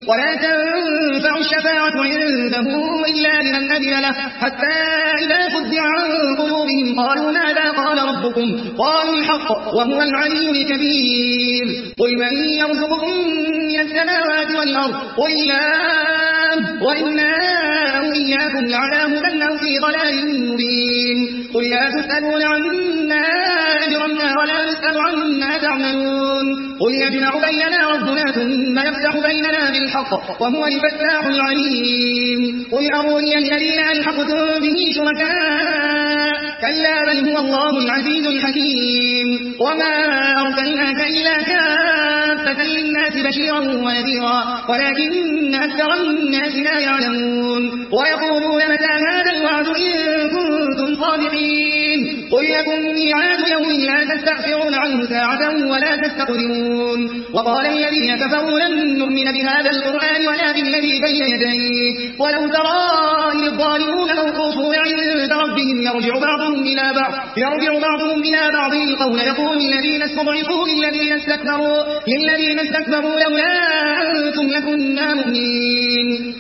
ولا تنفع الشفاعة عنده إلا لمن أذن له حتى إذا فزع عن قلوبهم قالوا ماذا قال ربكم قالوا الحق وهو العلي الكبير قل من يرزقكم من السماوات والأرض قل الله وإنا وإياكم لعلى هدى أو في ضلال مبين قل لا تسألون عما أجرمنا ولا نسأل عما تعملون قل يجمع بيننا ربنا ثم يفتح بيننا بالحق وهو الفتاح العليم قل أروني الذين ألحقتم به شركاء كلا بل هو الله العزيز الحكيم وما أرسلناك إلا كافة للناس بشيرا ونذيرا ولكن أكثر الناس لا يعلمون ويقولون متى هذا الوعد إن كنتم صادقين قل لكم ميعاد يوم لا تستغفرون عنه ساعة ولا تستقدمون وقال الذين كفروا لن نؤمن بهذا القرآن ولا بالذي بين يديه ولو ترى إذ الظالمون موقوفون عند ربهم يرجع بعضهم إلى بعض القول يقول الذين استضعفوا للذين استكبروا لولا أنتم لكنا مؤمنين